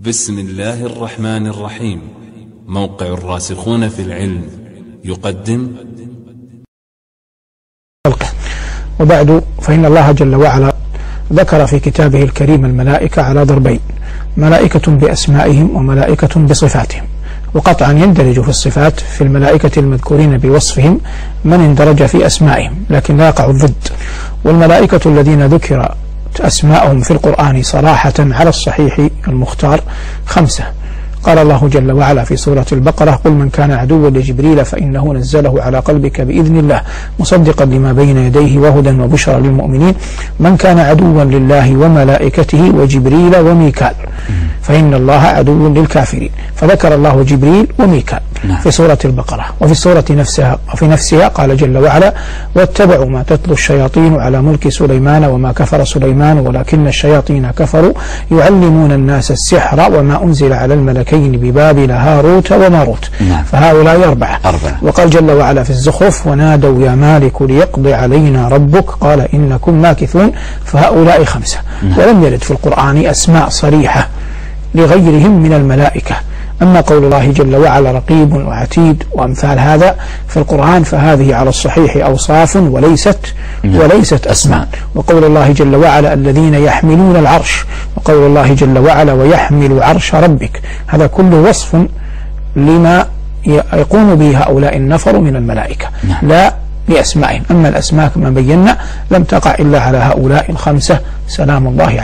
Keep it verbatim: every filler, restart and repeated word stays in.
بسم الله الرحمن الرحيم. موقع الراسخون في العلم يقدم. وبعد، فإن الله جل وعلا ذكر في كتابه الكريم الملائكة على ضربين: ملائكة بأسمائهم وملائكة بصفاتهم. وقطعا يندرج في الصفات في الملائكة المذكورين بوصفهم من اندرج في أسمائهم، لكن لا يقع الضد. والملائكة الذين ذكر أسماءهم في القرآن صراحة على الصحيح المختار خمسة. قال الله جل وعلا في سورة البقرة: قل من كان عدوا لجبريل فإنه نزله على قلبك بإذن الله مصدقا لما بين يديه وهدى وبشرى للمؤمنين من كان عدوا لله وملائكته وجبريل وميكال فإن الله عدو للكافرين. فذكر الله جبريل وميكال في سورة البقرة. وفي السورة نفسها وفي نفسها قال جل وعلا: واتبعوا ما تتلو الشياطين على ملك سليمان وما كفر سليمان ولكن الشياطين كفروا يعلمون الناس السحر وما أنزل على الملكين ببابل هاروت وماروت. نعم. فهؤلاء أربعة. أربعة. وقال جل وعلا في الزخرف: ونادوا يا مالك ليقضي علينا ربك قال إنكم ماكثون. فهؤلاء خمسة. نعم. ولم يرد في القرآن أسماء صريحة لغيرهم من الملائكة. أما قول الله جل وعلا رقيب وعتيد وأمثال هذا في القرآن فهذه على الصحيح أوصاف وليست وليست أسماء. وقول الله جل وعلا الذين يحملون العرش، وقول الله جل وعلا ويحمل عرش ربك، هذا كله وصف لما يقوم به هؤلاء النفر من الملائكة، لا لأسمائهم. أما الأسماء كما بينا لم تقع إلا على هؤلاء الخمسة سلام الله عليهم.